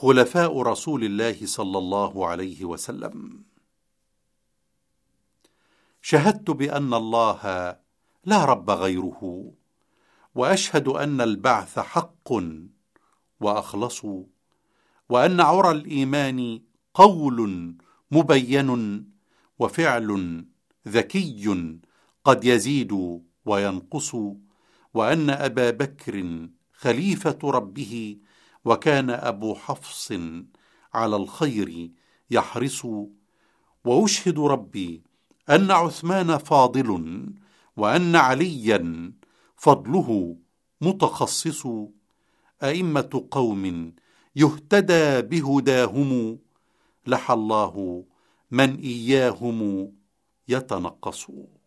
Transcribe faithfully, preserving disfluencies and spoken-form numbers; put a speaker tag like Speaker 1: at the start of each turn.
Speaker 1: خلفاء رسول الله صلى الله عليه وسلم. شهدت بأن الله لا رب غيره، وأشهد أن البعث حق وأخلص، وأن عرى الإيمان قول مبين وفعل ذكي قد يزيد وينقص، وأن أبا بكر خليفة ربه، وكان أبو حفص على الخير يحرص، وأشهد ربي أن عثمان فاضل، وأن عليا فضله متخصص، أئمة قوم يهتدى بهداهم، لحى الله من إياهم يتنقص.